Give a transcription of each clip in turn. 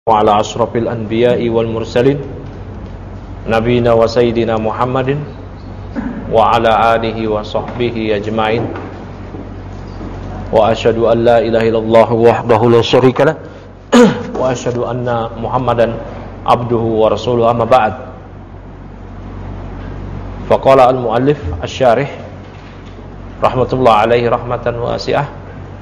Ala asrafil anbiya'i wal mursalin nabiyina wa sayyidina Muhammadin wa ala alihi wa sahbihi ajma'in wa asyhadu an la ilaha illallah wahdahu la syarika lah wa asyhadu anna Muhammadan abduhu wa rasuluhu amma ba'd. Faqala al-muallif asy-syarih rahmatullah alaihi rahmatan wasi'ah.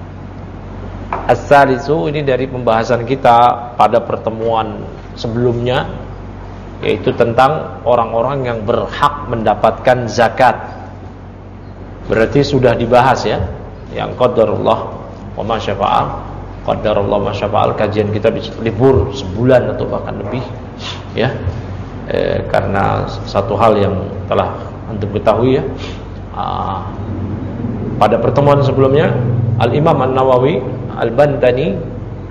As-salisu, ini dari pembahasan kita pada pertemuan sebelumnya, yaitu tentang orang-orang yang berhak mendapatkan zakat. Berarti sudah dibahas ya, yang qadarullah wa ma syafa'al, qadarullah ma syafa'al. Kajian kita libur sebulan atau bahkan lebih ya, karena satu hal yang telah antum ketahui ya, pada pertemuan sebelumnya Al-Imam An-Nawawi Al-Bantani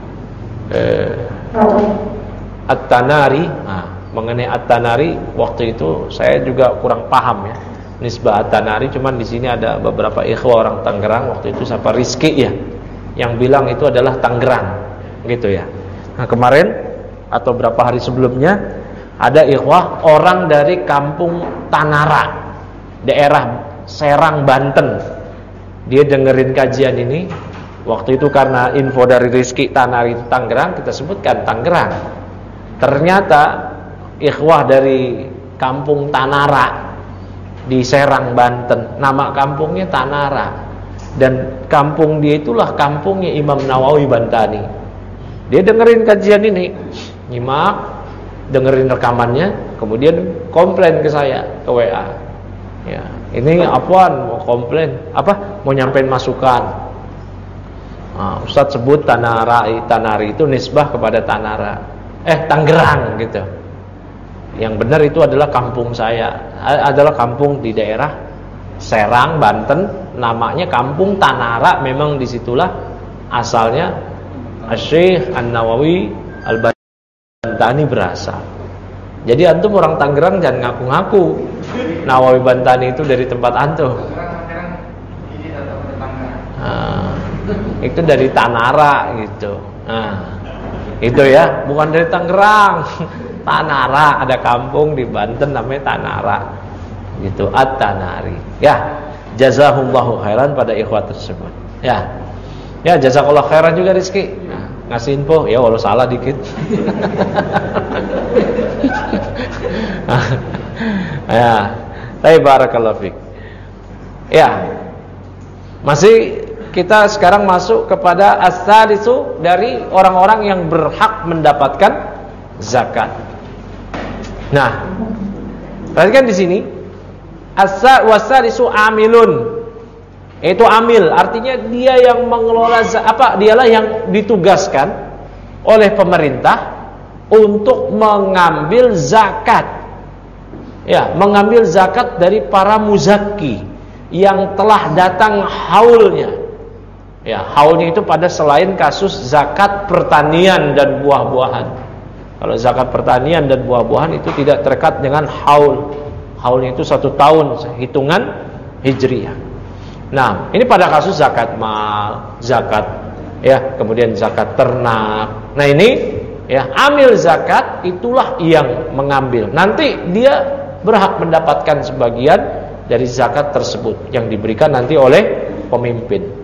At-Tanari, mengenai At-Tanari waktu itu saya juga kurang paham ya nisbah At-Tanari, cuman di sini ada beberapa ikhwah orang Tangerang waktu itu, siapa Rizki ya, yang bilang itu adalah Tangerang gitu ya. Nah kemarin atau berapa hari sebelumnya ada ikhwah orang dari kampung Tanara, daerah Serang, Banten. Dia dengerin kajian ini. Waktu itu karena info dari Rizki Tanari Tangerang, kita sebutkan Tangerang. Ternyata ikhwah dari kampung Tanara di Serang, Banten, nama kampungnya Tanara. Dan kampung dia itulah kampungnya Imam Nawawi Bantani. Dia dengerin kajian ini, nyimak, dengerin rekamannya, kemudian komplain ke saya, ke WA. Ya, ini apaan mau komplain? Apa? Mau nyampein masukan. Ustadz sebut Tanari itu nisbah kepada Tangerang gitu. Yang benar itu adalah kampung saya, adalah kampung di daerah Serang, Banten, namanya kampung Tanara. Memang disitulah asalnya Syekh An-Nawawi Al-Bantani berasal. Jadi antum orang Tangerang jangan ngaku-ngaku Nawawi Bantani itu dari tempat antum. Itu dari Tanara gitu. Itu ya, bukan dari Tangerang. Tanara, ada kampung di Banten namanya Tanara. Gitu, At-Tanari. Ya, jazahullahu khairan pada ikhwat tersebut. Ya. Ya, jazakallahu khairan juga Rizki. Ngasih info, ya walau salah dikit. Ya. Baik, barakallahu fiik. Ya. Masih kita sekarang masuk kepada as-salisu, dari orang-orang yang berhak mendapatkan zakat. Nah, perhatikan di sini as-salisu amilun. Itu amil, artinya dia yang mengelola dialah yang ditugaskan oleh pemerintah untuk mengambil zakat. Ya, mengambil zakat dari para muzakki yang telah datang haulnya. Ya, haulnya itu pada selain kasus zakat pertanian dan buah-buahan. Kalau zakat pertanian dan buah-buahan itu tidak terikat dengan haul. Haulnya itu 1 tahun hitungan hijriyah. Nah, ini pada kasus zakat mal, zakat ya, kemudian zakat ternak. Nah, ini ya, amil zakat itulah yang mengambil. Nanti dia berhak mendapatkan sebagian dari zakat tersebut yang diberikan nanti oleh pemimpin.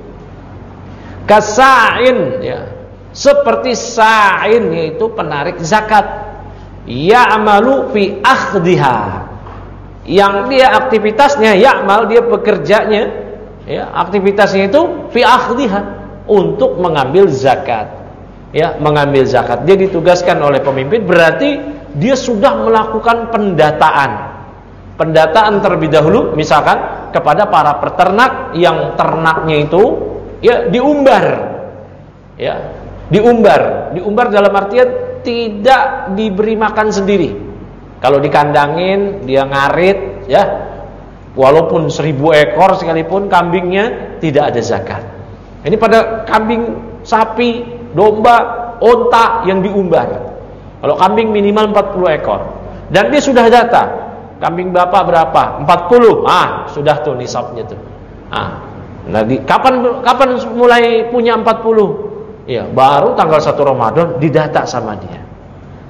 Kasa'in ya, seperti sa'in, yaitu penarik zakat. Ya'malu fi akhdiha, yang dia aktivitasnya, ya'mal dia bekerjanya ya, aktivitasnya itu fi akhdiha, untuk mengambil zakat. Ya, mengambil zakat. Dia ditugaskan oleh pemimpin, berarti dia sudah melakukan pendataan terlebih dahulu, misalkan kepada para peternak yang ternaknya itu ya diumbar. Ya, diumbar dalam artian tidak diberi makan sendiri. Kalau dikandangin, dia ngarit ya, walaupun 1000 ekor sekalipun kambingnya, tidak ada zakat. Ini pada kambing, sapi, domba, onta yang diumbar. Kalau kambing minimal 40 ekor. Dan dia sudah data, kambing bapak berapa? 40. Sudah tuh nisabnya tuh. Nah, kapan mulai punya 40? Ya, baru tanggal 1 Ramadan didata sama dia.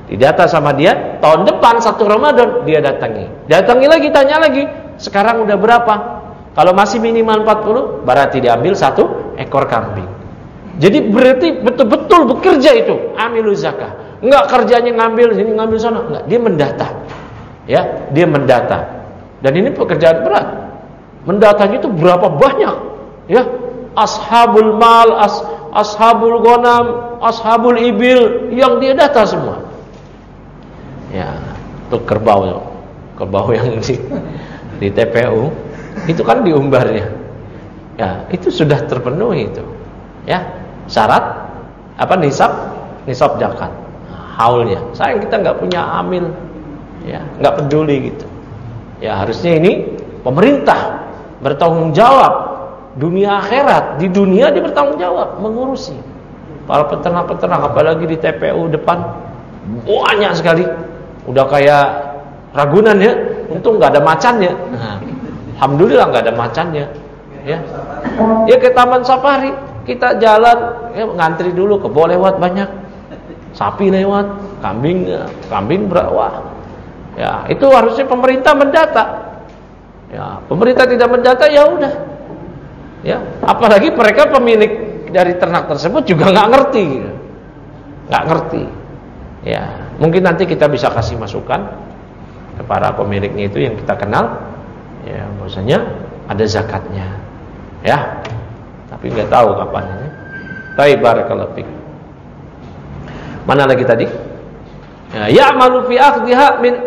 Didata sama dia, tahun depan 1 Ramadan dia datangi lagi, tanya lagi, sekarang udah berapa? Kalau masih minimal 40, berarti diambil 1 ekor kambing. Jadi berarti betul-betul bekerja itu amiluz zakah. Enggak kerjanya ngambil sini ngambil sana, enggak, dia mendata. Ya, dia mendata. Dan ini pekerjaan berat. Mendatanya itu berapa banyak? Ya, ashabul mal, ashabul ghanam, ashabul ibil yang dia data semua. Ya, itu kerbau yang di TPU itu kan diumbarnya. Ya, itu sudah terpenuhi itu. Ya, syarat apa nisab zakat. Haulnya. Sayang kita nggak punya amil. Ya, nggak peduli gitu. Ya, harusnya ini pemerintah bertanggung jawab. Dunia akhirat, di dunia dia bertanggung jawab mengurusi para peternak-peternak, apalagi di TPU depan banyak sekali. Udah kayak Ragunan ya, untung nggak ada macannya. Nah, alhamdulillah nggak ada macannya. Ya, ke Taman Safari kita jalan, ya, ngantri dulu, kebo lewat banyak, sapi lewat, kambing berawah. Ya, itu harusnya pemerintah mendata. Ya, pemerintah tidak mendata, ya udah. Ya, apalagi mereka pemilik dari ternak tersebut juga nggak ngerti. Ya, mungkin nanti kita bisa kasih masukan ke para pemiliknya itu yang kita kenal. Ya, maksudnya ada zakatnya. Ya, tapi nggak tahu kapan ini. Baik, barakallahu fik. Mana lagi tadi? Ya, ya'malu fi akhdhiha min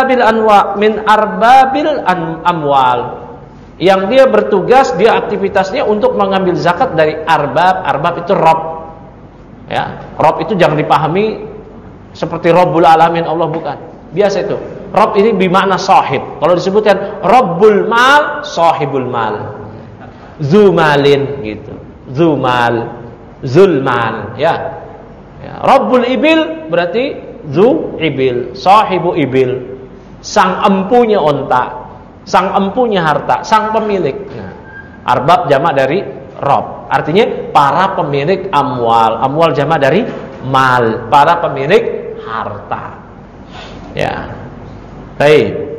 arbabil amwal. Yang dia bertugas, dia aktivitasnya untuk mengambil zakat dari arbab itu rob. Ya, rob itu jangan dipahami seperti Rabbul Alamin, Allah, bukan. Biasa itu. Rob ini bermakna sahib. Kalau disebutkan Rabbul Mal, sahibul mal. Zumalin gitu. Zumal, zulmal, ya. Rabbul Ibil berarti zu ibil, sahibu ibil. Sang empunya onta. Sang empunya harta, sang pemilik. Nah, arbab jamak dari rob, artinya para pemilik amwal. Amwal jamak dari mal, para pemilik harta. Ya, baik.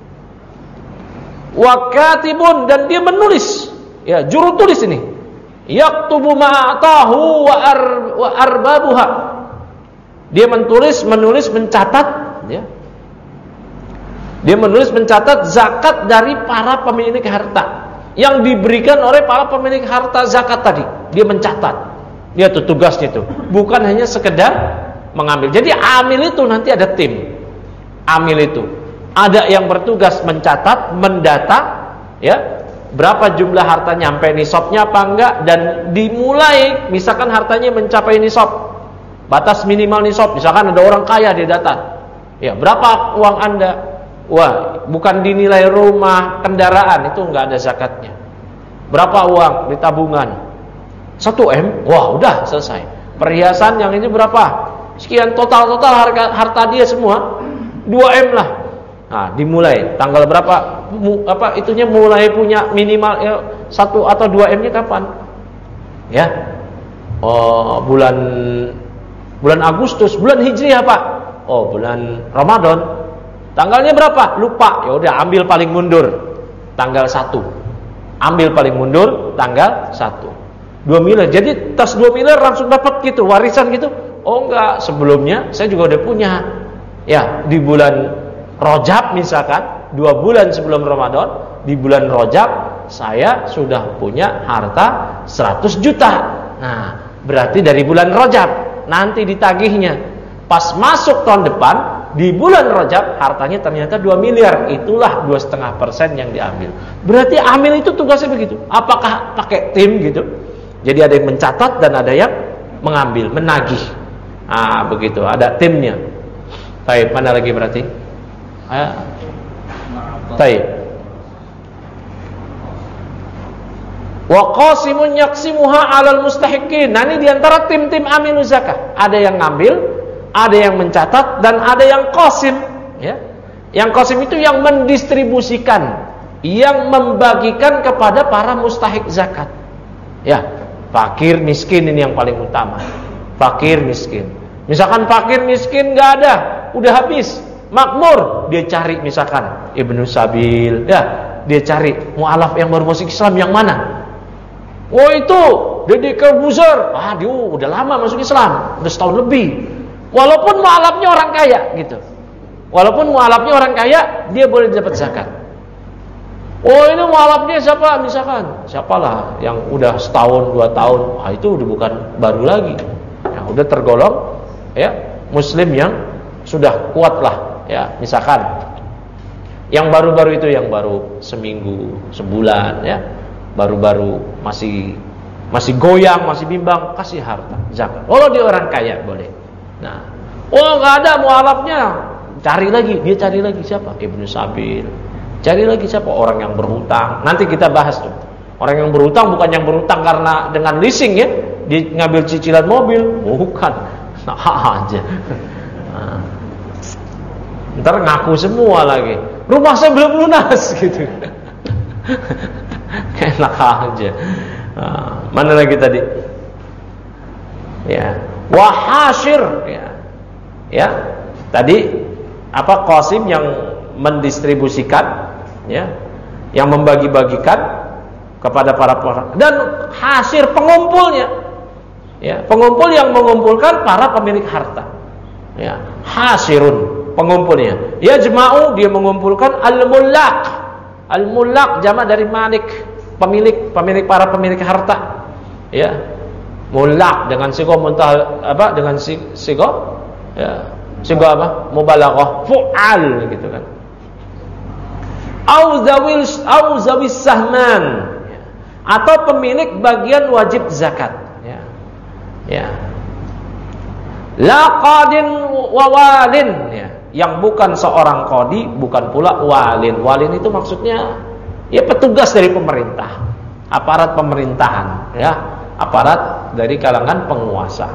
Wakatibun, dan dia menulis. Ya, juru tulis ini. Yaktubu ma'atahu wa arbabuha. Dia menulis, mencatat. Ya. Dia menulis, mencatat zakat dari para pemilik harta yang diberikan oleh para pemilik harta zakat tadi. Dia mencatat. Dia tuh tugasnya itu. Bukan hanya sekedar mengambil. Jadi amil itu nanti ada tim. Amil itu ada yang bertugas mencatat, mendata, ya, berapa jumlah harta nyampe nisabnya apa enggak, dan dimulai misalkan hartanya mencapai nisab. Batas minimal nisab. Misalkan ada orang kaya dia data. Ya, berapa uang Anda? Wah, bukan dinilai rumah, kendaraan, itu enggak ada zakatnya. Berapa uang di tabungan? 1 M. Wah, udah selesai. Perhiasan yang ini berapa? Sekian, total harta dia semua 2 M lah. Nah, dimulai tanggal berapa? Itunya mulai punya minimal ya, 1 atau 2 M-nya kapan? Ya. Oh, bulan Agustus, bulan Hijriah, Pak. Oh, bulan Ramadan. Tanggalnya berapa? Lupa. Ya udah, ambil paling mundur tanggal 1. Ambil paling mundur tanggal 1. 2 miliar. Jadi tas 2 miliar langsung dapat gitu, warisan gitu. Oh enggak, sebelumnya saya juga udah punya. Ya, di bulan Rajab misalkan, 2 bulan sebelum Ramadan, di bulan Rajab saya sudah punya harta 100 juta. Nah, berarti dari bulan Rajab nanti ditagihnya. Pas masuk tahun depan, di bulan Rajab hartanya ternyata 2 miliar. Itulah 2,5% yang diambil. Berarti amil itu tugasnya begitu. Apakah pakai tim gitu? Jadi ada yang mencatat dan ada yang mengambil, menagih. Ah, begitu. Ada timnya. Baik, mana lagi berarti? Baik. Wa qasimun yaqsimuha 'alal mustahiqin. Nah, ini diantara tim-tim amiluz zakah. Ada yang ngambil, ada yang mencatat, dan ada yang qasim, ya. Yang qasim itu yang mendistribusikan, yang membagikan kepada para mustahik zakat. Ya, fakir miskin ini yang paling utama. Fakir miskin. Misalkan fakir miskin nggak ada, udah habis, makmur, dia cari misalkan Ibnu Sabil, ya, dia cari mualaf yang baru masuk Islam yang mana? Oh itu Deddy Corbuzier, dia udah lama masuk Islam, udah setahun lebih. Walaupun mualafnya orang kaya gitu. Walaupun mualafnya orang kaya, dia boleh dapat zakat. Oh ini mualafnya siapa? Misalkan siapalah yang udah setahun 2 tahun, itu udah bukan baru lagi. Ya, udah tergolong ya muslim yang sudah kuat lah ya. Misalkan yang baru-baru itu yang baru seminggu, sebulan ya. Baru-baru masih goyang, masih bimbang, kasih harta zakat. Kalau dia orang kaya boleh. Nah, nggak ada mualafnya, cari lagi, dia cari lagi siapa? Ibnu Sabil. Cari lagi siapa? Orang yang berhutang. Nanti kita bahas tuh. Orang yang berhutang bukan yang berhutang karena dengan leasing ya, dia ngambil cicilan mobil, bukan. Nah aja. Nah. Ntar ngaku semua lagi. Rumah saya belum lunas gitu. Enak aja. Mana lagi tadi? Ya, wahashir ya. Tadi apa Qasim yang mendistribusikan ya, yang membagi-bagikan kepada para dan hasyir pengumpulnya. Ya, pengumpul yang mengumpulkan para pemilik harta. Ya, hasyirun pengumpulnya. Ya jema'u dia mengumpulkan al-mullaq. Al-mullaq jamak dari malik, pemilik para pemilik harta. Ya. Mullaq dengan sigo muntah apa? Dengan sigo ya. Sigo apa? Mubalaghah, fu'al gitu kan. Au zawis sahman. Atau pemilik bagian wajib zakat, ya. Ya. La qadin wa walin, ya. Yang bukan seorang qadi, bukan pula walin. Walin itu maksudnya ya petugas dari pemerintah, aparat pemerintahan, ya, aparat dari kalangan penguasa.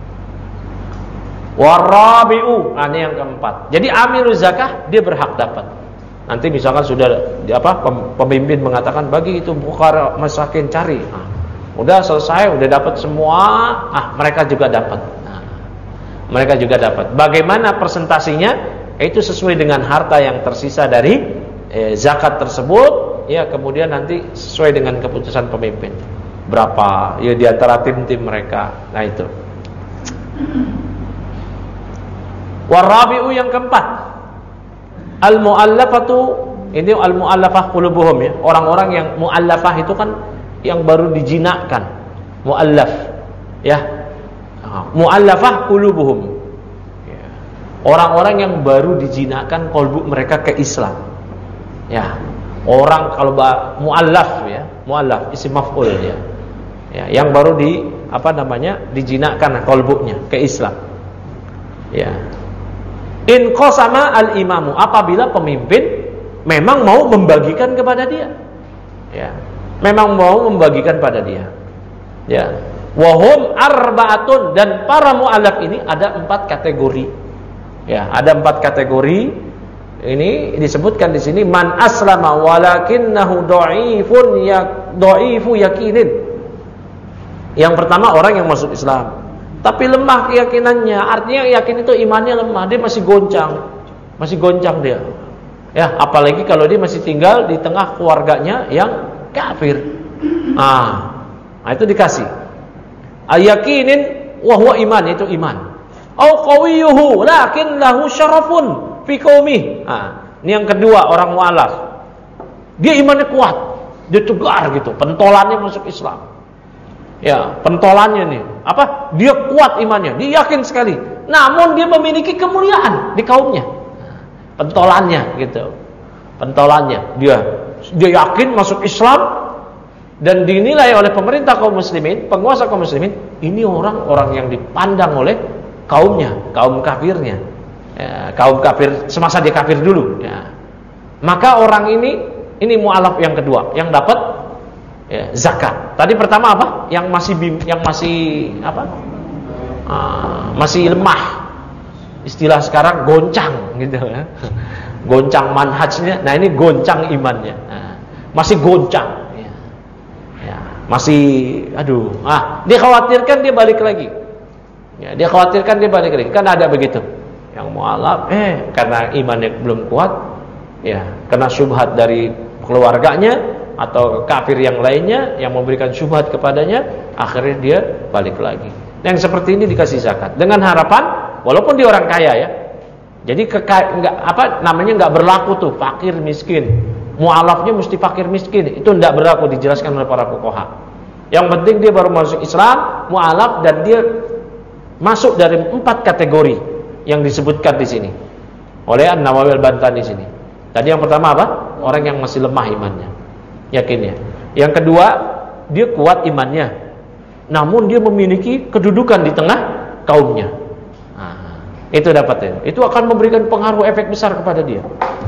Warabi'u, ini yang keempat. Jadi amiluz zakah dia berhak dapat. Nanti misalkan sudah pemimpin mengatakan bagi itu fuqara masakin cari. Udah selesai, udah dapat semua, mereka juga dapat. Mereka juga dapat. Bagaimana persentasinya? Itu sesuai dengan harta yang tersisa dari zakat tersebut, ya, kemudian nanti sesuai dengan keputusan pemimpin. Berapa? Ya di antara tim-tim mereka. Nah itu. Warabi'u yang keempat. Al-mu'allafatu, ini al-mu'allafah qulubuhum ya. Orang-orang yang mu'allafah itu kan yang baru dijinakkan. Mu'allaf. Ya. Mu'allafah qulubuhum. Ya. Orang-orang yang baru dijinakkan qalbu mereka ke Islam. Ya. Orang kalau mu'allaf ya, mu'allaf isim maf'ul ya. Ya, yang baru dijinakkan qalbunya ke Islam. Ya. In qasama al-imamu, apabila pemimpin memang mau membagikan kepada dia. Ya. Memang mau membagikan pada dia. Ya. Wahum arba'atun, dan para mu'allaf ini ada 4 kategori. Ya, ada 4 kategori. Ini disebutkan di sini man aslama walakinnahu dha'ifu yakinin. Yang pertama orang yang masuk Islam tapi lemah keyakinannya, artinya yakin itu imannya lemah, dia masih goncang dia. Ya, apalagi kalau dia masih tinggal di tengah keluarganya yang kafir. Itu dikasih. Ayakinin wa huwa iman, itu iman. Au qawiyuhu lakin lahu syarafun fi qaumih. Ini yang kedua orang mu'alaf. Dia imannya kuat, dia tegar gitu, pentolannya masuk Islam. Ya, pentolannya nih. Dia kuat imannya, dia yakin sekali. Namun dia memiliki kemuliaan di kaumnya. Pentolannya gitu. Pentolannya dia yakin masuk Islam dan dinilai oleh pemerintah kaum muslimin, penguasa kaum muslimin, ini orang-orang yang dipandang oleh kaumnya, kaum kafirnya. Ya, kaum kafir semasa dia kafir dulu, ya. Maka orang ini mu'alaf yang kedua, yang dapat ya, zakat. Tadi pertama apa? Yang masih lemah. Istilah sekarang goncang gitu ya. Goncang manhajnya. Nah, ini goncang imannya. Masih goncang ya. Ya, masih dikhawatirkan dia balik lagi. Ya, dia khawatirkan dia balik lagi. Kan ada begitu. Yang mu'alaf karena imannya belum kuat, ya, kena syubhat dari keluarganya atau kafir yang lainnya yang memberikan syubhat kepadanya, akhirnya dia balik lagi. Yang seperti ini dikasih zakat dengan harapan walaupun dia orang kaya ya. Jadi nggak berlaku tuh fakir miskin. Mu'alafnya mesti fakir miskin. Itu tidak berlaku, dijelaskan oleh para fuqaha. Yang penting dia baru masuk Islam, mu'alaf, dan dia masuk dari 4 kategori yang disebutkan di sini oleh An-Nawawi Al-Bantani di sini. Tadi yang pertama apa? Orang yang masih lemah imannya, yakinnya. Yang kedua, dia kuat imannya, namun dia memiliki kedudukan di tengah kaumnya. Itu dapatnya. Itu akan memberikan pengaruh efek besar kepada dia.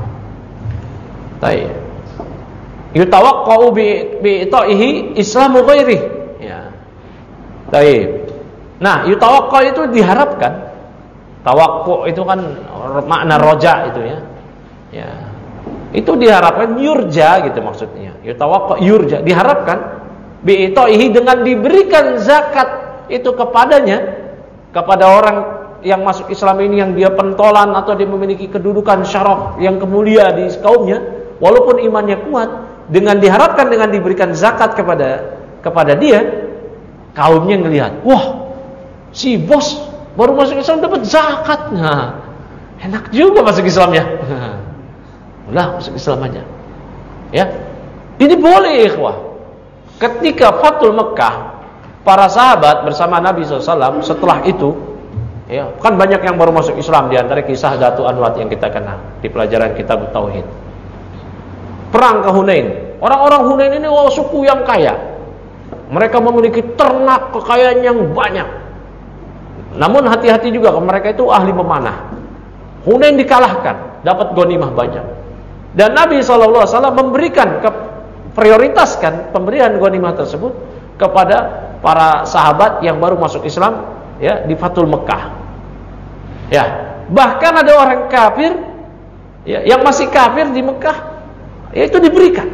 Baik. Yutawaqqa'u bi'ita'ihi islamu ghairi. Ya. Baik. Nah, yutawaqqa' itu diharapkan. Tawakku itu kan makna roja itu ya. Ya. Itu diharapkan yurja gitu maksudnya. Yutawaqqa' yurja, diharapkan bi'ita'ihi dengan diberikan zakat itu kepadanya, kepada orang yang masuk Islam ini yang dia pentolan atau dia memiliki kedudukan syaraf yang kemulia di kaumnya, walaupun imannya kuat, dengan diharapkan dengan diberikan zakat kepada dia, kaumnya ngelihat, wah, si bos baru masuk Islam dapat zakat. Nah, enak juga masuk Islamnya. Udah masuk Islam aja. Ya. Ini boleh ikhwah. Ketika Fathul Mekkah, para sahabat bersama Nabi SAW setelah itu, ya, kan banyak yang baru masuk Islam, di antara kisah Datu Anwat yang kita kenal di pelajaran kitab Tauhid. Perang ke Hunain. Orang-orang Hunain ini suku yang kaya. Mereka memiliki ternak, kekayaan yang banyak. Namun hati-hati juga, mereka itu ahli memanah. Hunain dikalahkan, dapat ghanimah banyak. Dan Nabi SAW memberikan prioritaskan pemberian ghanimah tersebut kepada para sahabat yang baru masuk Islam, ya, di Fathul Mekkah. Ya, bahkan ada orang kafir, ya, yang masih kafir di Mekkah, ya, itu diberikan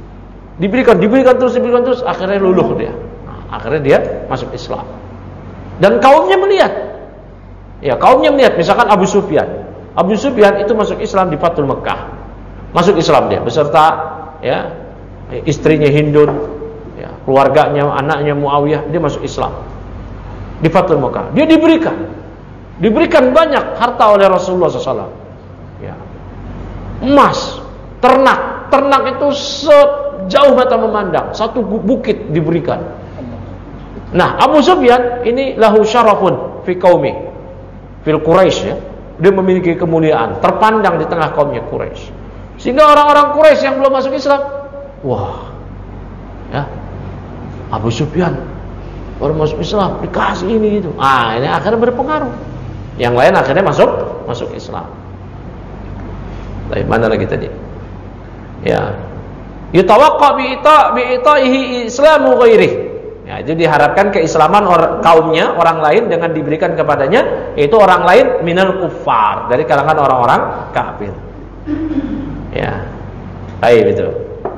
terus, akhirnya luluh dia. Nah, akhirnya dia masuk Islam. Dan kaumnya melihat, misalkan Abu Sufyan itu masuk Islam di Fathul Mekkah, masuk Islam dia beserta, ya, istrinya Hindun, ya, keluarganya, anaknya Muawiyah, dia masuk Islam di Fathul Mekkah. Dia diberikan banyak harta oleh Rasulullah SAW, ya, emas, ternak itu sejauh mata memandang, satu bukit diberikan. Nah, Abu Sufyan ini lahu syarafun fi qaumi fil Quraisy, ya. Dia memiliki kemuliaan, terpandang di tengah kaumnya Quraisy. Sehingga orang-orang Quraisy yang belum masuk Islam, wah, ya, Abu Sufyan baru masuk Islam, dikasih ini itu. Ini akhirnya berpengaruh. Yang lain akhirnya masuk Islam. Dari mana lagi tadi? Ya. Yutawaqqa bi'ita'ihi islamu ghairihi. Ya, itu diharapkan keislaman kaumnya, orang lain, dengan diberikan kepadanya, yaitu orang lain minal kuffar, dari kalangan orang-orang kafir. Ya. Baik itu.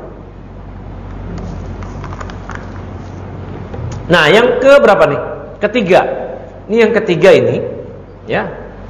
Nah, yang ke berapa nih? Ketiga. Ini yang ketiga ini, ya.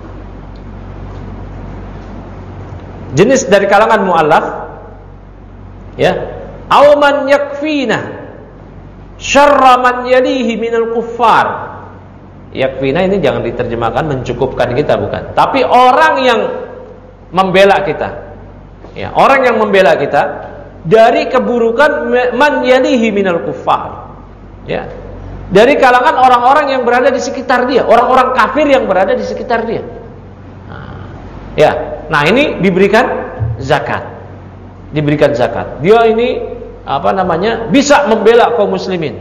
Jenis dari kalangan mu'allaf, ya. Aw man yakfina syarra man yalihi minal kuffar. Yakfina ini jangan diterjemahkan mencukupkan kita, bukan. Tapi orang yang membela kita. Ya, orang yang membela kita dari keburukan man yalihi minal kuffar. Ya. Dari kalangan orang-orang yang berada di sekitar dia, orang-orang kafir yang berada di sekitar dia. Nah, ini diberikan zakat. Dia ini bisa membela kaum muslimin.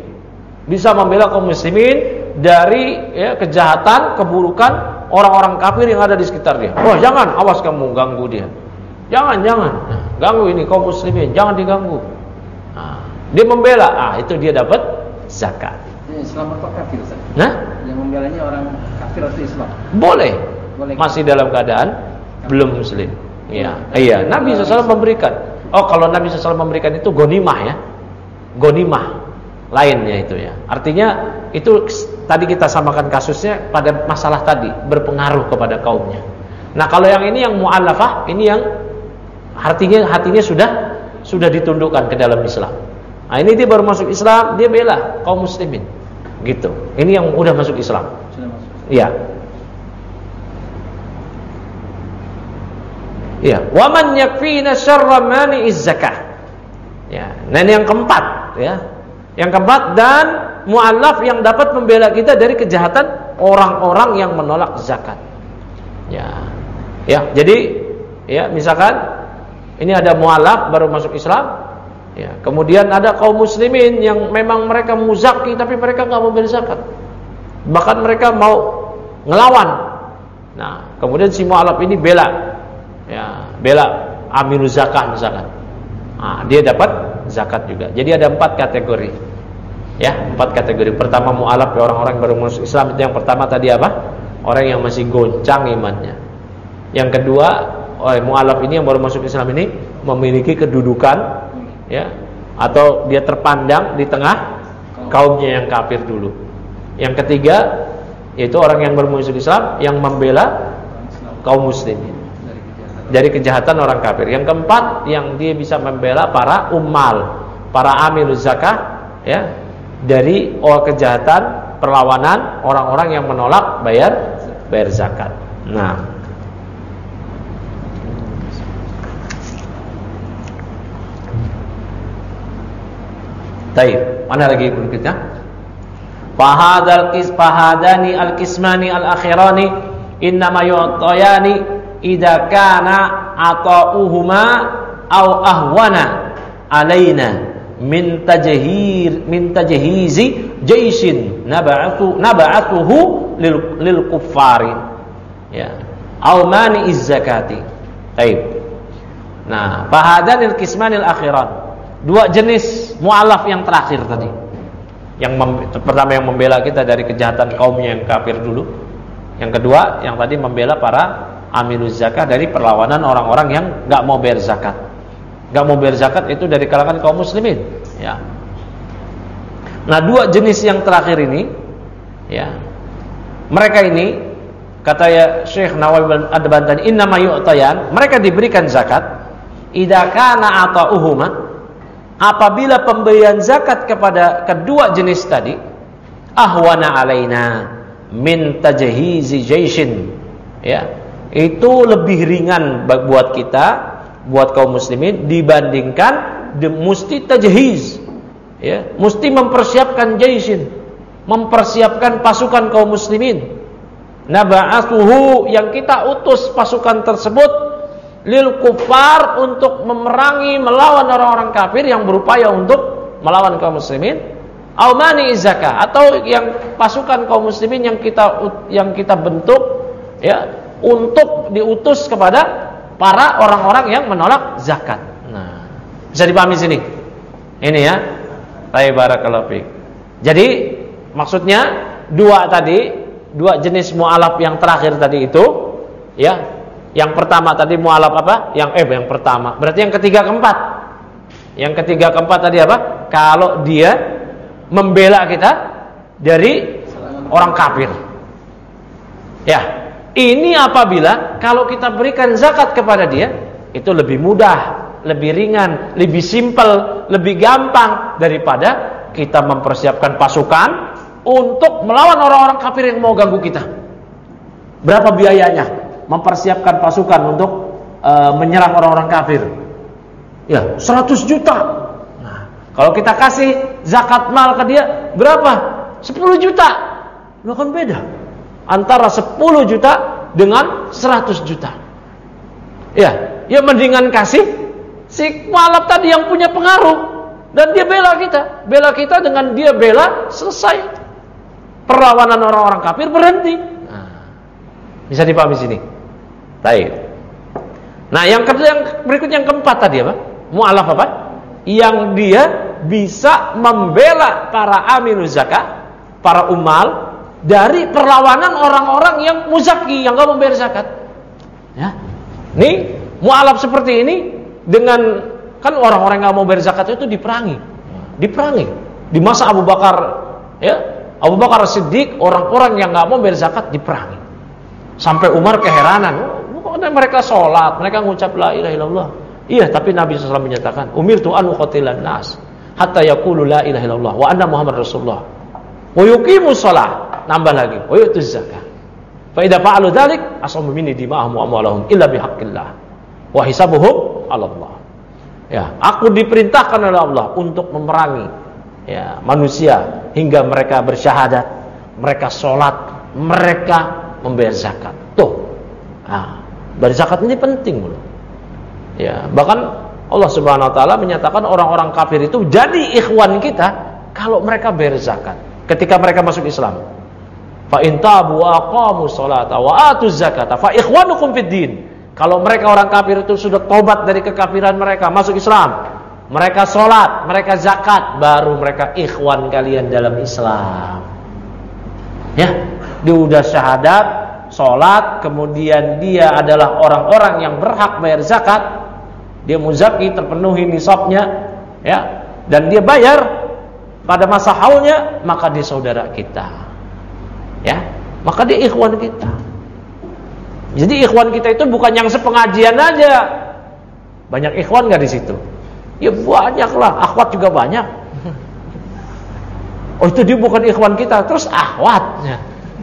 Dari, ya, kejahatan, keburukan orang-orang kafir yang ada di sekitar dia. Oh, jangan, awas kamu ganggu dia. Jangan. Ganggu ini kaum muslimin, jangan diganggu. Dia membela, itu dia dapat zakat. Islam atau kafir, Ustaz? Nah, yang membelanya orang kafir atau Islam? Boleh. Masih dalam keadaan belum muslim. Iya. Nabi SAW memberikan. Oh, kalau Nabi SAW memberikan itu ghanimah, ya. Ghanimah lainnya itu ya. Artinya itu tadi kita samakan kasusnya pada masalah tadi, berpengaruh kepada kaumnya. Nah, kalau yang ini yang mu'allafah, ini yang hatinya sudah ditundukkan ke dalam Islam. Nah, ini dia baru masuk Islam, dia bela kaum muslimin. Gitu. Ini yang udah masuk Islam. Sudah masuk. Iya. Iya, wa man yakfina syarra mani'iz zakah. Ya, dan yang keempat ya. Yang keempat, dan mu'allaf yang dapat membela kita dari kejahatan orang-orang yang menolak zakat. Ya. Ya, jadi ya misalkan ini ada mu'allaf baru masuk Islam. Ya, kemudian ada kaum muslimin yang memang mereka muzaki tapi mereka enggak mau bayar zakat. Bahkan mereka mau ngelawan. Nah, kemudian si mu'allaf ini bela amiluz zakah misalkan. Nah, dia dapat zakat juga. Jadi ada 4 kategori. Ya, 4 kategori. Pertama mu'allaf, orang-orang baru masuk Islam. Itu yang pertama tadi apa? Orang yang masih goncang imannya. Yang kedua, mu'allaf ini yang baru masuk Islam ini memiliki kedudukan ya, atau dia terpandang di tengah kaumnya yang kafir dulu. Yang ketiga, yaitu orang yang baru masuk Islam yang membela kaum muslimin dari kejahatan orang kafir. Yang keempat, yang dia bisa membela para ummal, para amiluz zakah ya, dari kejahatan perlawanan orang-orang yang menolak bayar zakat. Nah, baik, mana lagi berikutnya? Fahadani al-qismani al-akhirani innama yu'tayani idza kana ata'uhuma aw ahwana alaina min tajhizi jaishin nab'athuhu lil kuffari ya aw mani'iz zakati. Baik. Nah, fahadanil qismanil akhiran, 2 jenis mu'allaf yang terakhir tadi. Yang pertama yang membela kita dari kejahatan kaumnya yang kafir dulu. Yang kedua, yang tadi membela para amiluz zakah dari perlawanan orang-orang yang enggak mau bayar zakat. Enggak mau bayar zakat itu dari kalangan kaum muslimin, ya. Nah, 2 jenis yang terakhir ini, ya. Mereka ini kata ya Syekh Nawawi Ad-Bantani, innama yu'tayan, mereka diberikan zakat idza kana ata'uhuma, apabila pemberian zakat kepada kedua jenis tadi ahwana alaina min tajhizi jaishin, ya, itu lebih ringan buat kita, buat kaum muslimin dibandingkan mesti tajhiz, ya, mesti mempersiapkan jaishin, mempersiapkan pasukan kaum muslimin. Naba'athuhu, yang kita utus pasukan tersebut lil kufar, untuk memerangi, melawan orang-orang kafir yang berupaya untuk melawan kaum muslimin, au mani'iz zakah, atau yang pasukan kaum muslimin yang kita bentuk ya untuk diutus kepada para orang-orang yang menolak zakat. Nah, bisa dipahami sini. Ini ya. Barakallahu fiik. Jadi maksudnya 2 jenis mu'allaf yang terakhir tadi itu ya. Yang pertama tadi mu'allaf apa? Yang pertama. Berarti yang ketiga keempat. Yang ketiga keempat tadi apa? Kalau dia membela kita dari orang kafir. Ya. Ini apabila kalau kita berikan zakat kepada dia, itu lebih mudah, lebih ringan, lebih simpel, lebih gampang daripada kita mempersiapkan pasukan untuk melawan orang-orang kafir yang mau ganggu kita. Berapa biayanya? Mempersiapkan pasukan untuk menyerang orang-orang kafir. Ya, 100 juta. Nah, kalau kita kasih zakat mal ke dia berapa? 10 juta. Lo kan beda antara 10 juta dengan 100 juta. Ya, mendingan kasih si mu'allaf tadi yang punya pengaruh dan dia bela kita. Bela kita dengan dia bela, selesai. Perlawanan orang-orang kafir berhenti. Nah, bisa dipahami sini. Baik. Nah, yang berikutnya yang keempat tadi apa? Mu'allaf apa? Yang dia bisa membela para amiluz zakah, para ummal dari perlawanan orang-orang yang muzaki, yang enggak membayar zakat. Ya. Nih, mu'allaf seperti ini dengan kan orang-orang yang enggak mau bayar zakat itu diperangi. Di masa Abu Bakar, ya, Abu Bakar Siddiq, orang-orang yang nggak mau bayar zakat diperangi. Sampai Umar keheranan, mereka sholat, mereka ngucap la ilaha illallah. Iya, tapi Nabi SAW menyatakan, umirtu an uqatilan nas hatta yaqulu la ilaha illallah wa anna Muhammad Rasulullah wa yuqimus shalah. Nambah lagi, wa yutuz zakah. Fa idza fa'alu dzalik asamu minni dima'ahum wa amwalahum illa bihaqqillah wa hisabuhum 'ala Allah. Ya, aku diperintahkan oleh Allah untuk memerangi, ya, manusia hingga mereka bersyahadat, mereka sholat, mereka membayar zakat. Tuh. Nah, bayar zakat ini penting loh. Ya, bahkan Allah Subhanahu wa taala menyatakan orang-orang kafir itu jadi ikhwan kita kalau mereka bayar zakat ketika mereka masuk Islam. Fa in tabu wa aqamus sholata wa atuz zakata fa ikhwanukum fid din. Kalau mereka orang kafir itu sudah tobat dari kekafiran mereka, masuk Islam, mereka sholat, mereka zakat, baru mereka ikhwan kalian dalam Islam. Ya, dia udah syahadat, sholat, kemudian dia adalah orang-orang yang berhak bayar zakat, dia muzaki, terpenuhi nisabnya, ya, dan dia bayar pada masa haulnya, maka dia saudara kita, ya, maka dia ikhwan kita. Jadi ikhwan kita itu bukan yang sepengajian aja. Banyak ikhwan nggak di situ? Ya banyak lah, akhwat juga banyak. Oh itu dia bukan ikhwan kita, terus akhwatnya.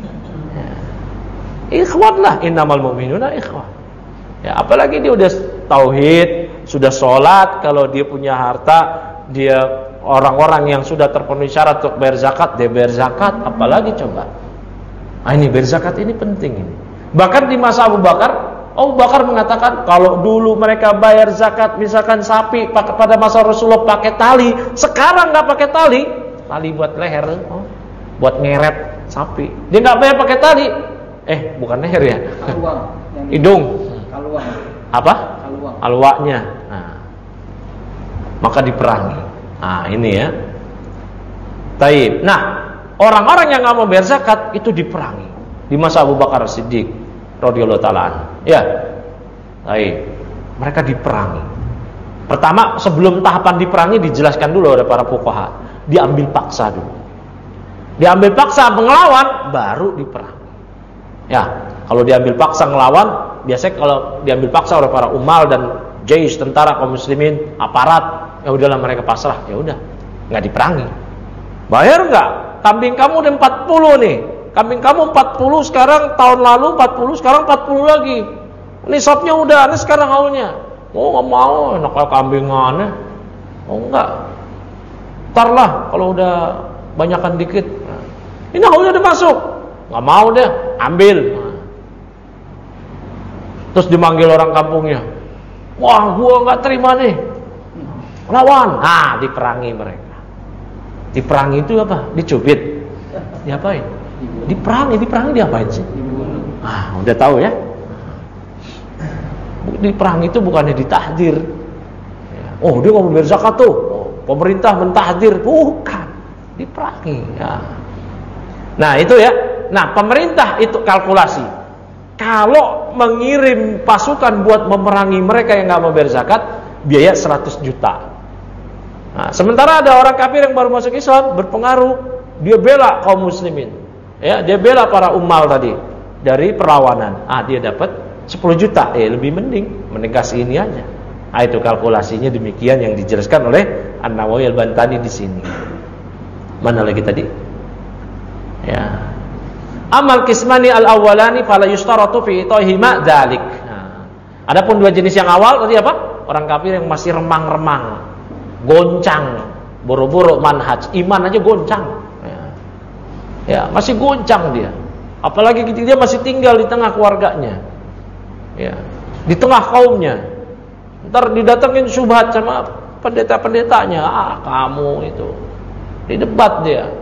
Ikhwan lah, innamal mu'minuna ikhwan. Ya, apalagi dia udah tauhid, sudah sholat, kalau dia punya harta, dia orang-orang yang sudah terpenuhi syarat untuk bayar zakat, dia bayar zakat, apalagi coba. Nah, ini bayar zakat ini penting ini. Bahkan di masa Abu Bakar mengatakan kalau dulu mereka bayar zakat misalkan sapi pada masa Rasulullah pakai tali, sekarang nggak pakai tali, tali buat leher, buat ngeret sapi. Dia nggak bayar pakai tali, bukan leher ya, hidung, apa? Alwaknya. Nah, maka diperangi. Nah ini ya. Taib. Nah orang-orang yang nggak mau bayar zakat itu diperangi di masa Abu Bakar Siddiq radhiyallahu ta'ala. Ya. Baik. Mereka diperangi. Pertama, sebelum tahapan diperangi dijelaskan dulu oleh para fuqaha. Diambil paksa dulu. Diambil paksa mengelawan baru diperangi. Ya, kalau diambil paksa ngelawan, biasanya kalau diambil paksa oleh para umal dan jaysh, tentara kaum muslimin, aparat, ya udahlah mereka pasrah, ya udah, enggak diperangi. Bayar enggak? Kambing kamu udah 40 nih. Kambing kamu 40 sekarang, tahun lalu 40, sekarang 40 lagi. Nisabnya udah, ini sekarang haulnya. Oh nggak mau, enak kayak kambingannya. Oh enggak. Ntar lah kalau udah banyakan dikit. Ini haulnya udah masuk. Nggak mau deh, ambil. Terus dimanggil orang kampungnya. Wah, gua nggak terima nih. Lawan. Nah, diperangi mereka. Diperangi itu apa? Dicubit. Diapain? Diperangi diapain sih? Udah tahu ya. Diperangi itu bukannya ditahdir. Oh, dia ngomong bayar zakat tuh. Pemerintah mentahdir, bukan. Diperangi. Ya. Nah, itu ya. Nah, pemerintah itu kalkulasi. Kalau mengirim pasukan buat memerangi mereka yang nggak mau bayar zakat, biaya 100 juta. Nah, sementara ada orang kafir yang baru masuk Islam, berpengaruh, dia bela kaum muslimin. Ya, dia bela para umal tadi dari perlawanan. Dia dapat 10 juta. Lebih mending kasih ini aja. Itu kalkulasinya demikian yang dijelaskan oleh An-Nawawi Al-Bantani di sini. Mana lagi tadi? Ya. Amal kismani al-awwalani fala yustaratu fi itahima dzalik. Adapun dua jenis yang awal tadi apa? Orang kafir yang masih remang-remang, goncang, boro-boro manhaj, iman aja goncang. Ya, masih goncang dia. Apalagi dia masih tinggal di tengah keluarganya. Ya, di tengah kaumnya. Ntar didatengin syubhat sama pendeta-pendetanya. Kamu itu. Didebat dia.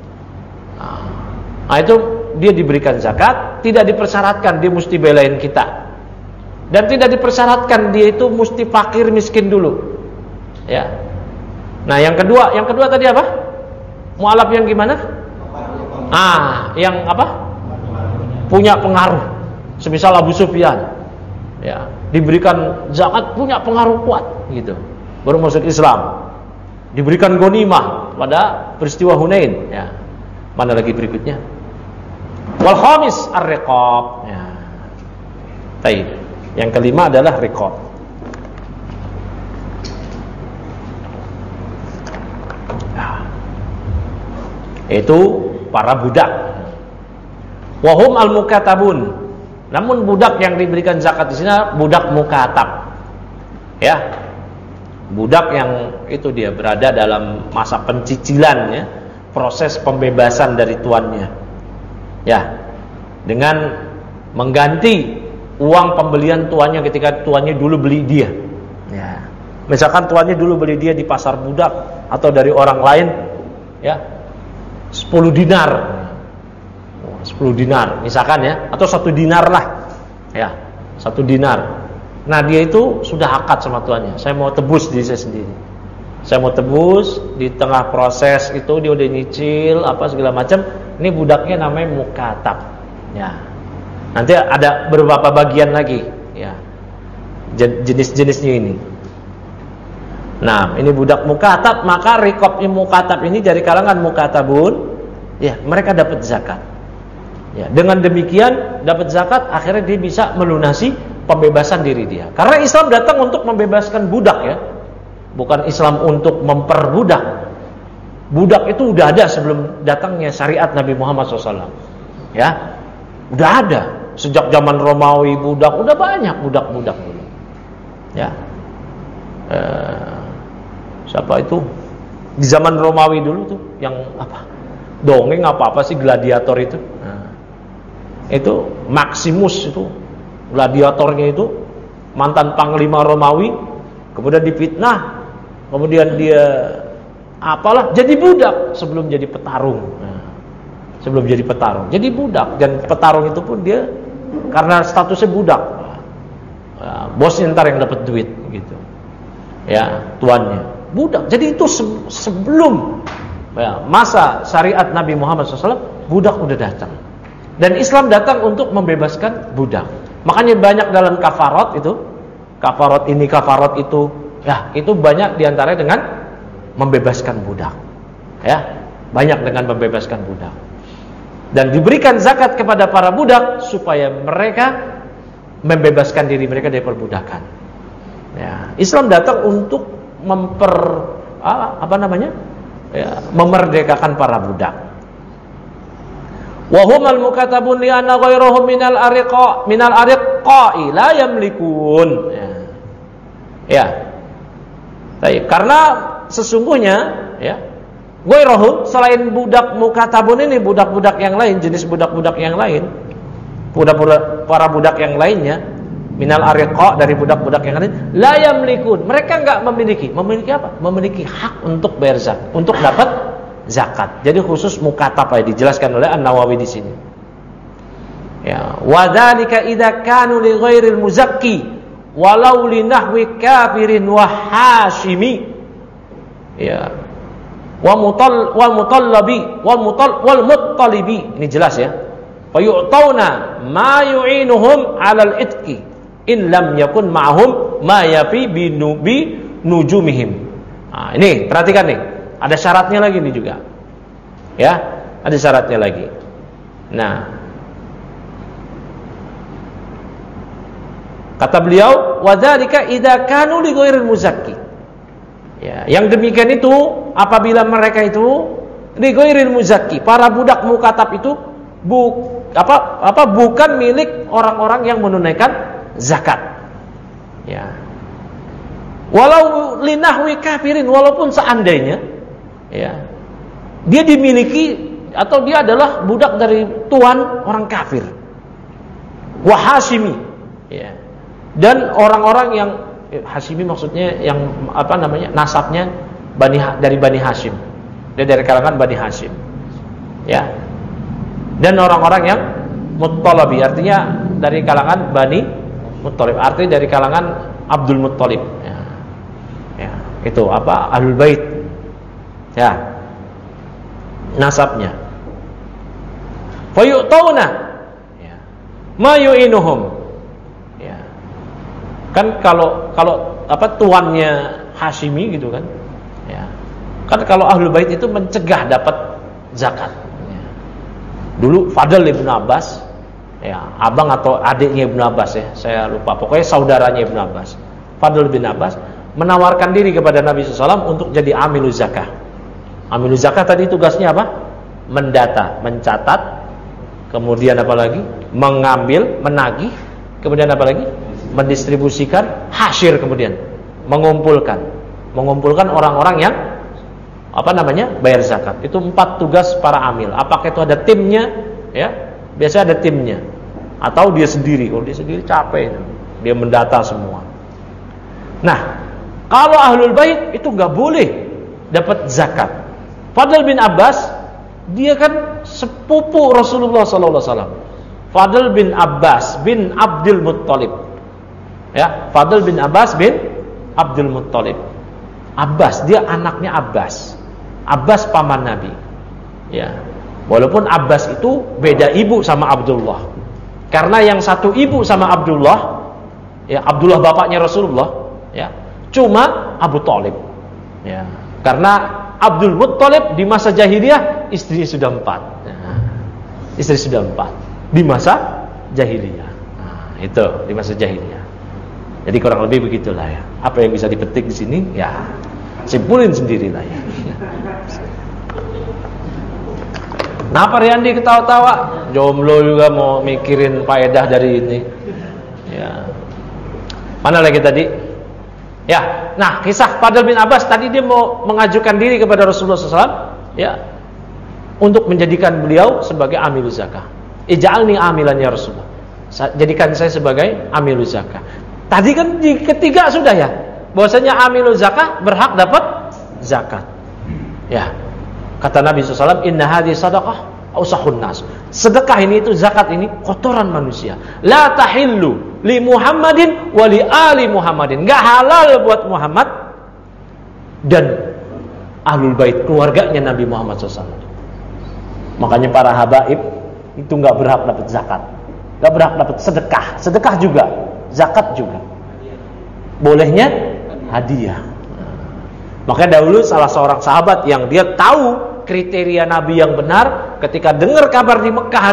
Nah, itu dia diberikan zakat, tidak dipersyaratkan dia mesti belain kita. Dan tidak dipersyaratkan dia itu mesti fakir miskin dulu. Ya. Nah, yang kedua tadi apa? Mu'alaf yang gimana? Yang apa? Punya pengaruh. Semisal Abu Sufyan, ya, diberikan zakat, punya pengaruh kuat gitu. Baru masuk Islam. diberikan ghanimah pada peristiwa Hunain. Ya. Mana lagi berikutnya? Wal khamis ar-riqab. Ya. Baik. Yang kelima adalah riqab. Nah, itu para budak. Wahum al-mukatabun. Namun budak yang diberikan zakat di sini budak mukatab. Ya. Budak yang itu dia berada dalam masa pencicilan ya, proses pembebasan dari tuannya. Ya. Dengan mengganti uang pembelian tuannya ketika tuannya dulu beli dia. Ya. Misalkan tuannya dulu beli dia di pasar budak atau dari orang lain ya. 10 dinar. 10 dinar misalkan ya, atau 1 dinar lah. Ya, 1 dinar. Nah, dia itu sudah akad sama tuannya. Saya mau tebus diri saya sendiri. Saya mau tebus, di tengah proses itu dia udah nyicil apa segala macam. Ini budaknya namanya mukatab. Ya. Nanti ada beberapa bagian lagi, ya. Jenis-jenisnya ini. Nah, ini budak mukatab, maka riqabnya mukatab ini dari kalangan mukatabun, ya, mereka dapat zakat. Ya, dengan demikian dapat zakat, akhirnya dia bisa melunasi pembebasan diri dia. Karena Islam datang untuk membebaskan budak ya. Bukan Islam untuk memperbudak. Budak itu udah ada sebelum datangnya syariat Nabi Muhammad SAW. Ya. Udah ada. Sejak zaman Romawi budak, udah banyak budak-budak dulu. Ya. Siapa itu? Di zaman Romawi dulu tuh yang apa? Dongeng apa sih gladiator itu? Nah, itu Maximus itu gladiatornya itu mantan panglima Romawi, kemudian difitnah, kemudian dia apalah jadi budak sebelum jadi petarung. Nah, sebelum jadi petarung, jadi budak, dan petarung itu pun dia karena statusnya budak, bosnya ntar yang dapat duit gitu, ya tuannya budak. Jadi itu sebelum ya, masa syariat Nabi Muhammad SAW, budak udah datang, dan Islam datang untuk membebaskan budak. Makanya banyak dalam kafarat itu, kafarat ini, kafarat itu, ya itu banyak diantaranya dengan membebaskan budak, ya banyak dengan membebaskan budak. Dan diberikan zakat kepada para budak supaya mereka membebaskan diri mereka dari perbudakan. Ya, Islam datang untuk memerdekakan para budak. Wa humal mukatabun li anna ghairahum minal ariqa'i la yamlikun. Ya. Baik, karena sesungguhnya ya ghairahum selain budak mukatabun ini, budak-budak yang lain, jenis budak-budak yang lain, para budak yang lainnya, minal ariqa, dari budak-budak yang lain, la yamlikun, mereka enggak memiliki apa? Memiliki hak untuk bayar zakat, untuk dapat zakat. Jadi khusus mukatab ya, dijelaskan oleh An-Nawawi di sini. Ya, wa dzalika idza kanu li ghairil muzakki walau li nahwi kafirin wa hashimi. Ya. Wal muttalibi, ini jelas ya. Fa yu'tauna ma yu'inuhum 'alal itqi in lam yakun ma'hum ma yafi bi nujumihim. Nah, ini perhatikan nih, ada syaratnya lagi nih juga. Ya, ada syaratnya lagi. Nah, kata beliau, wa dzalika idza kanu li ghairil muzakki. Ya, yang demikian itu apabila mereka itu li ghairil muzakki, para budak mukatab itu bukan milik orang-orang yang menunaikan zakat. Ya. Walau linahwi kafirin, walaupun seandainya ya, dia dimiliki atau dia adalah budak dari tuan orang kafir. Wa hashimi. Ya. Dan orang-orang yang Hashimi maksudnya yang nasabnya dari Bani Hashim. Dia dari kalangan Bani Hashim. Ya. Dan orang-orang yang Muttalabi, artinya dari kalangan Bani Muttalib, artinya dari kalangan Abdul Muttalib. Ya. Ya, itu Ahlul Bait. Ya. Nasabnya. Fa yu'tauna. Ya. Ma yu'inuhum. Kan kalau tuannya Hashimi gitu kan, ya, Kan kalau Ahlul Bait itu mencegah dapat zakat. Dulu Fadl Ibn Abbas, ya, abang atau adiknya Ibn Abbas ya, saya lupa. Pokoknya saudaranya Ibn Abbas. Fadl bin Abbas menawarkan diri kepada Nabi SAW untuk jadi amiluz zakah. Amiluz zakah tadi tugasnya apa? Mendata, mencatat, kemudian apa lagi? Mengambil, menagih, kemudian apa lagi? Mendistribusikan, hasyir, kemudian mengumpulkan orang-orang yang bayar zakat. Itu 4 tugas para amil. Apakah itu ada timnya? Ya, biasanya ada timnya. Atau dia sendiri. Kalau dia sendiri capek, dia mendata semua. Nah, kalau Ahlul Bait itu nggak boleh dapat zakat. Fadl bin Abbas, dia kan sepupu Rasulullah SAW. Fadl bin Abbas bin Abdul Muttalib. Ya, Fadl bin Abbas bin Abdul Muttalib. Abbas, dia anaknya Abbas. Abbas paman Nabi. Ya. Walaupun Abbas itu beda ibu sama Abdullah. Karena yang satu ibu sama Abdullah, ya, Abdullah bapaknya Rasulullah, ya. Cuma Abu Thalib. Ya. Karena Abdul Muttalib di masa jahiliyah istrinya sudah 4. Ya. Istri sudah 4 di masa jahiliyah. Nah, itu di masa jahiliyah. Jadi kurang lebih begitulah ya. Apa yang bisa dipetik di sini? Ya, simpulin sendirilah ya. Nah, Pak Riyandi ketawa-tawa, jomblo juga mau mikirin faedah dari ini. Ya. Mana lagi tadi? Ya, nah kisah Fadl bin Abbas tadi, dia mau mengajukan diri kepada Rasulullah SAW, ya, untuk menjadikan beliau sebagai amiluz zakah. Ij'alni amilan ya Rasulullah. Jadikan saya sebagai amiluz zakah. Tadi kan di ketiga sudah ya, bahwasanya amiluz zakah berhak dapat zakat. Ya, kata Nabi SAW, Inna hadhihi sadaqah ausahun nas. Sedekah ini, itu zakat ini kotoran manusia. La tahillu li Muhammadin wa li ali Muhammadin. Enggak halal buat Muhammad dan Ahlul Bait, keluarganya Nabi Muhammad SAW. Makanya para habaib itu enggak berhak dapat zakat, enggak berhak dapat sedekah. Sedekah juga, zakat juga. Bolehnya hadiah. Makanya dahulu salah seorang sahabat yang dia tahu kriteria Nabi yang benar, ketika dengar kabar di Mekah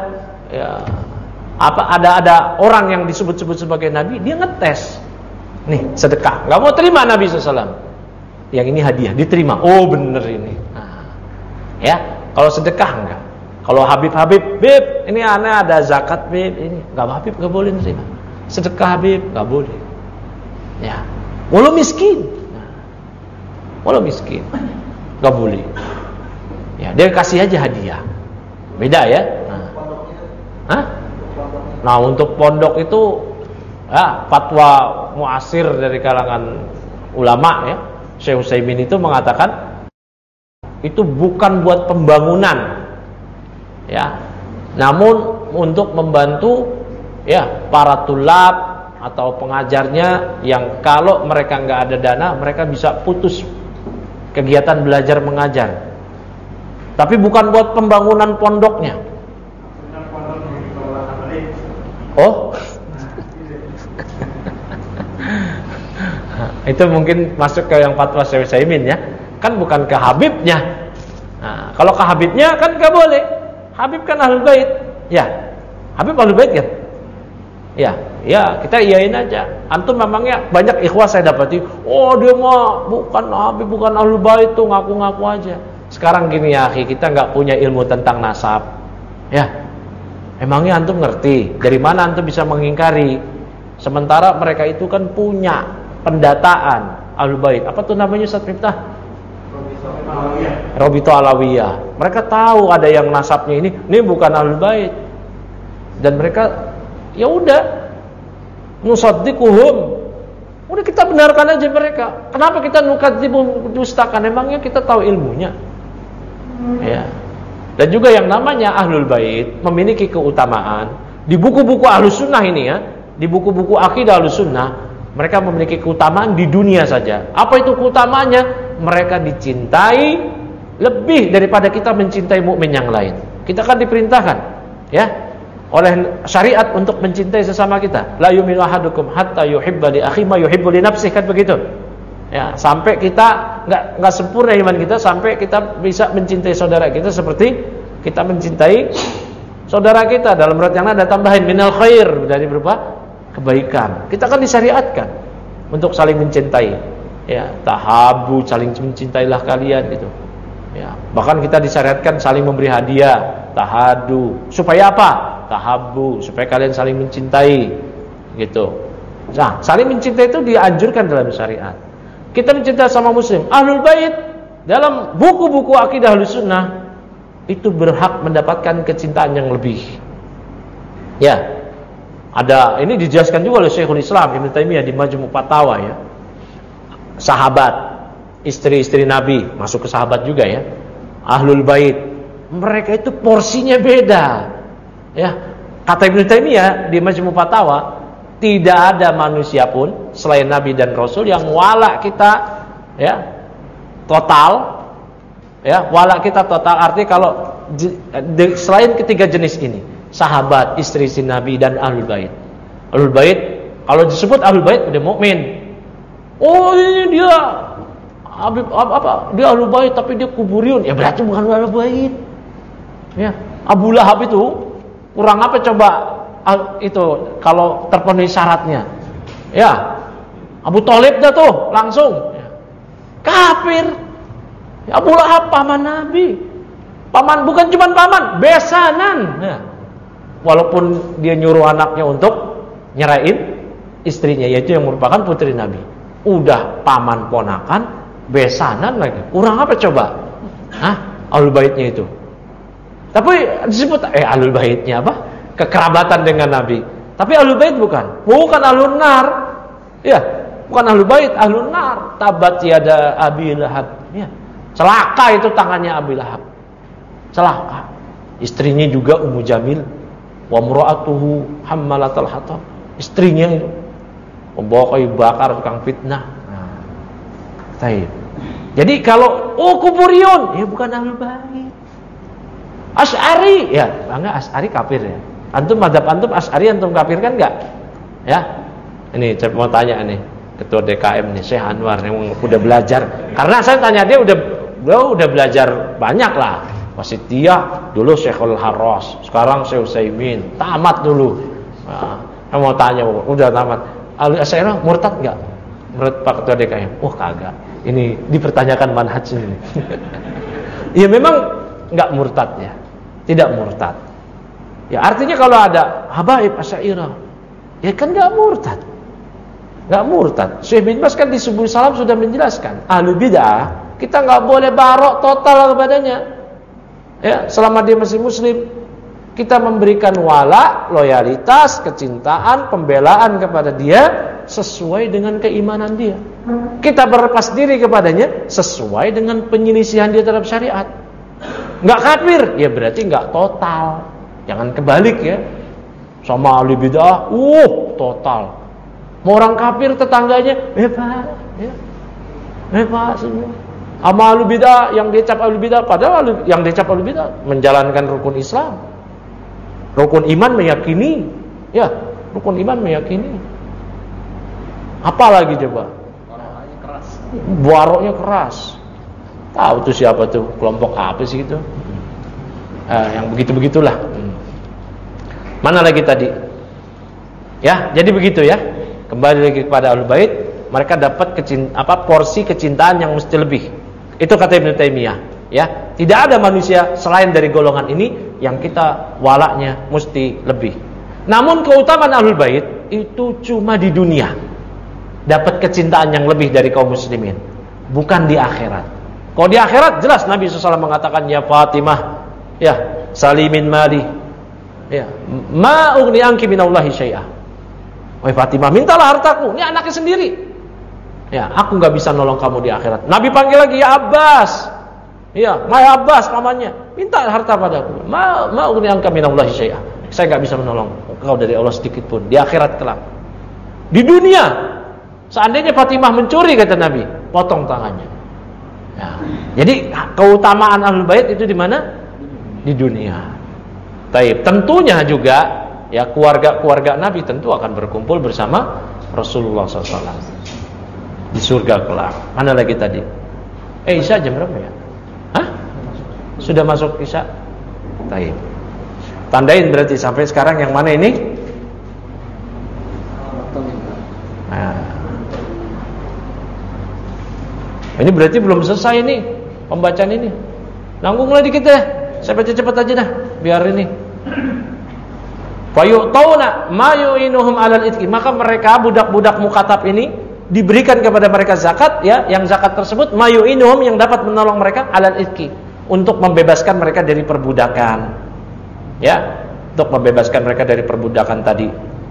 ada orang yang disebut-sebut sebagai Nabi, dia ngetes. Nih, sedekah, nggak mau terima Nabi SAW. Yang ini hadiah, diterima. Oh bener ini. Nah, ya, kalau sedekah enggak. Kalau Habib, Bib, ini aneh ada zakat Bib, ini nggak, Habib nggak boleh terima. Sedekah Habib nggak boleh. Ya, walau miskin. Walau miskin gak boleh. Ya, dia kasih aja hadiah. Beda ya. Nah, untuk pondok itu ya, fatwa muasir dari kalangan ulama ya, Syekh Utsaimin itu mengatakan itu bukan buat pembangunan. Ya. Namun untuk membantu ya para tulab atau pengajarnya yang kalau mereka nggak ada dana, mereka bisa putus kegiatan belajar mengajar. Tapi bukan buat pembangunan pondoknya. Oh. Itu mungkin masuk ke yang fatwa Syekh Utsaimin ya. Kan bukan ke Habibnya. Nah, kalau ke Habibnya kan nggak boleh. Habib kan Ahlul Bait. Ya. Habib Ahlul Bait kan? Ya, kita iyain aja. Antum memangnya banyak ikhwah saya dapati, oh dia mah bukan Habib, bukan Ahlul Bait tuh, ngaku-ngaku aja. Sekarang gini ya, akhi, kita nggak punya ilmu tentang nasab. Ya. Emangnya antum ngerti? Dari mana antum bisa mengingkari? Sementara mereka itu kan punya pendataan Ahlul Bait. Apa tuh namanya Ustaz Miftah? Robito Alawiyah. Mereka tahu ada yang nasabnya ini bukan Ahlul Bait. Dan mereka ya udah nusaddiquhum, udah kita benarkan aja mereka. Kenapa kita nukadzibuhum, dustakan? Emangnya kita tahu ilmunya? Ya. Dan juga yang namanya Ahlul Bait memiliki keutamaan di buku-buku Ahlus Sunnah ini ya, di buku-buku akidah Ahlus Sunnah, mereka memiliki keutamaan di dunia saja. Apa itu keutamaannya? Mereka dicintai lebih daripada kita mencintai mukmin yang lain. Kita kan diperintahkan ya oleh syariat untuk mencintai sesama kita. La yu'minu ahadukum hatta yuhibba li akhihi ma yuhibbu li nafsihi, kan begitu. Ya, sampai kita nggak sempurna iman kita sampai kita bisa mencintai saudara kita seperti kita mencintai saudara kita. Dalam riwayat yang ada tambahin minal khair, dari berupa kebaikan. Kita kan disyariatkan untuk saling mencintai. Ya, tahabu, saling mencintailah kalian gitu. Ya, bahkan kita disyariatkan saling memberi hadiah, tahadu. Supaya apa? Tahabu, supaya kalian saling mencintai gitu. Nah, saling mencintai itu dianjurkan dalam syariat. Kita mencintai sama muslim. Ahlul bait dalam buku-buku akidah Ahlus Sunnah itu berhak mendapatkan kecintaan yang lebih. Ya. Ada, ini dijelaskan juga oleh Syekhul Islam Ibnu Taimiyah di Majmu' Fatawa ya. Sahabat, istri-istri Nabi, masuk ke sahabat juga ya. Ahlul bait, mereka itu porsinya beda. Ya. Kata Ibnu Taimiyah di Majmu' Fatawa, tidak ada manusia pun selain Nabi dan Rasul yang wala kita ya total ya, wala kita total artinya kalau selain ketiga jenis ini, sahabat, istri Nabi dan ahlul bait. Ahlul bait kalau disebut ahlul bait udah mukmin. Oh, ini dia dia ahlul bait tapi dia kuburiyun. Ya berarti bukan ahlul bait. Ya, Abu Lahab itu kurang apa coba itu kalau terpenuhi syaratnya. Ya, Abu Thalib dah tuh langsung ya. Kafir. Ya, Abu Lahab paman Nabi. Paman, bukan cuma paman, besanan. Ya. Walaupun dia nyuruh anaknya untuk nyerahin istrinya, yaitu yang merupakan putri Nabi. Udah paman ponakan, besanan lagi. Kurang apa coba? Hah? Ahlul baitnya itu. Tapi disebut ahlul baitnya apa? Kekerabatan dengan Nabi. Tapi ahlul bait bukan ahlun nar. Ya, bukan ahlul bait, ahlun nar. Tabat yada Abi Lahab. Ya. Celaka itu tangannya Abi Lahab. Celaka. Istrinya juga Ummu Jamil. Wa mra'atuhu hammalatal hatab. Istrinya itu membawa kayu bakar tukang fitnah. Nah. Baik. Jadi kalau kuburiyun, ya bukan ahlul bait. Asy'ari, ya, enggak Asy'ari kafir ya. Antum madzhab antum Asy'ari antum kafir kan enggak? Ya. Ini saya mau tanya nih, ketua DKM nih Syekh Anwar yang udah belajar. Karena saya tanya dia udah belajar banyak lah. Wasitiyah dulu Syekhul Harras, sekarang Syekh Utsaimin, tamat dulu. Nah, saya mau tanya, udah tamat. Asy'ari murtad enggak? Menurut Pak Ketua DKM? Oh, kagak. Ini dipertanyakan manhaj ini. Ya memang enggak murtad ya. Tidak murtad. Ya artinya kalau ada habaib Asy'ariyah, ya kan enggak murtad. Enggak murtad. Syekh bin Baz kan di Subul Salam sudah menjelaskan, ahlu bid'ah kita enggak boleh barok total kepadanya. Ya, selama dia masih muslim, kita memberikan wala, loyalitas, kecintaan, pembelaan kepada dia sesuai dengan keimanan dia. Kita berlepas diri kepadanya sesuai dengan penyelisihan dia terhadap syariat. Enggak kafir, ya berarti enggak total. Jangan kebalik ya. Sama ahli bid'ah, total. Mau orang kafir tetangganya, hebat, ya. Hebat semua. Sama ahli bid'ah yang dicap ahli bid'ah, padahal yang dicap ahli bid'ah menjalankan rukun Islam. Rukun iman meyakini, ya, rukun iman meyakini. Apa lagi coba? Barokahnya keras. Barokahnya keras. Tahu tuh siapa tuh, kelompok apa sih itu? Yang begitu-begitulah. Mana lagi tadi? Ya, jadi begitu ya. Kembali lagi kepada Ahlul Bait, mereka dapat porsi kecintaan yang mesti lebih. Itu kata Ibnu Taimiyah, ya. Tidak ada manusia selain dari golongan ini yang kita walaknya mesti lebih. Namun keutamaan Ahlul Bait itu cuma di dunia. Dapat kecintaan yang lebih dari kaum muslimin, bukan di akhirat. Kalau di akhirat jelas Nabi SAW mengatakan, ya Fatimah, ya salimin mali, ya ma ugni anki minallahi syai'ah. Wahai Fatimah, mintalah hartaku, ini anaknya sendiri. Ya, aku nggak bisa nolong kamu di akhirat. Nabi panggil lagi, ya Abbas, ya ma Abbas pamannya, minta harta padaku. Ma ugni anka minallahi syai'ah. Saya nggak bisa menolong engkau dari Allah sedikit pun di akhirat kelak. Di dunia, seandainya Fatimah mencuri kata Nabi, potong tangannya. Ya. Jadi keutamaan Ahlul Bait itu di mana? Di dunia. Taib. Tentunya juga ya keluarga Nabi tentu akan berkumpul bersama Rasulullah SAW. di surga kelak. Mana lagi tadi? Isya jam berapa ya? Hah? Sudah masuk Isya? Baik. Tandain berarti sampai sekarang yang mana ini? Nah. Ini berarti belum selesai nih pembacaan ini. Nanggunglah dikit deh. Saya baca cepat aja dah biar ini. Fayu'tauna ma yu'inuhum 'alal itqi. Maka mereka budak-budak mukatab ini diberikan kepada mereka zakat, ya, yang zakat tersebut ma yu'inuhum, yang dapat menolong mereka 'alal itqi, untuk membebaskan mereka dari perbudakan. Ya, untuk membebaskan mereka dari perbudakan tadi.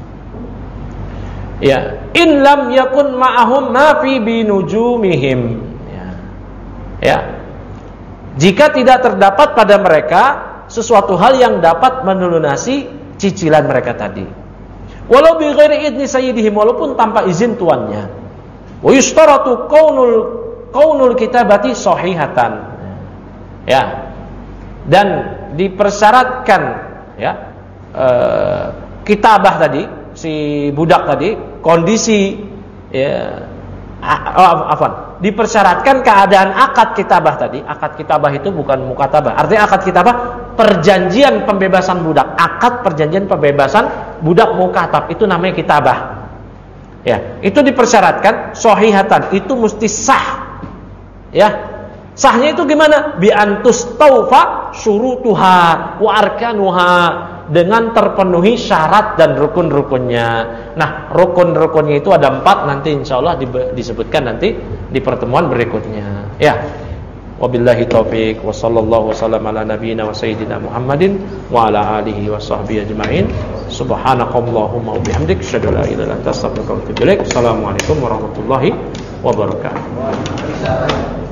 Ya, in lam yakun ma'ahum ma fi binujumihim. Ya. Jika tidak terdapat pada mereka sesuatu hal yang dapat melunasi cicilan mereka tadi. Walau bi ghairi idni sayyidihim, walaupun tanpa izin tuannya. Wa yushtaratu kaunul kitabati sahihatan. Ya. Dan dipersyaratkan, ya, kitabah tadi, si budak tadi, kondisi, ya, dipersyaratkan keadaan akad kitabah tadi. Akad kitabah itu bukan mukatabah. Artinya akad kitabah perjanjian pembebasan budak. Akad perjanjian pembebasan budak mukatab itu namanya kitabah. Ya, itu dipersyaratkan sahihatan, itu mesti sah. Ya. Sahnya itu gimana? Bi antus taufa syurutuha wa arkanuha, dengan terpenuhi syarat dan rukun-rukunnya. Nah, rukun-rukunnya itu ada 4, nanti insyaallah disebutkan nanti di pertemuan berikutnya. Ya. Wabillahi taufik wa sallallahu wasallam ala nabiyyina wa sayyidina Muhammadin wa ala alihi wa sahbihi ajma'in. Subhanakallahumma wa bihamdik, asyhadu an la ilaha illa anta, astaghfiruka wa atubu ilaik. Assalamualaikum warahmatullahi wabarakatuh.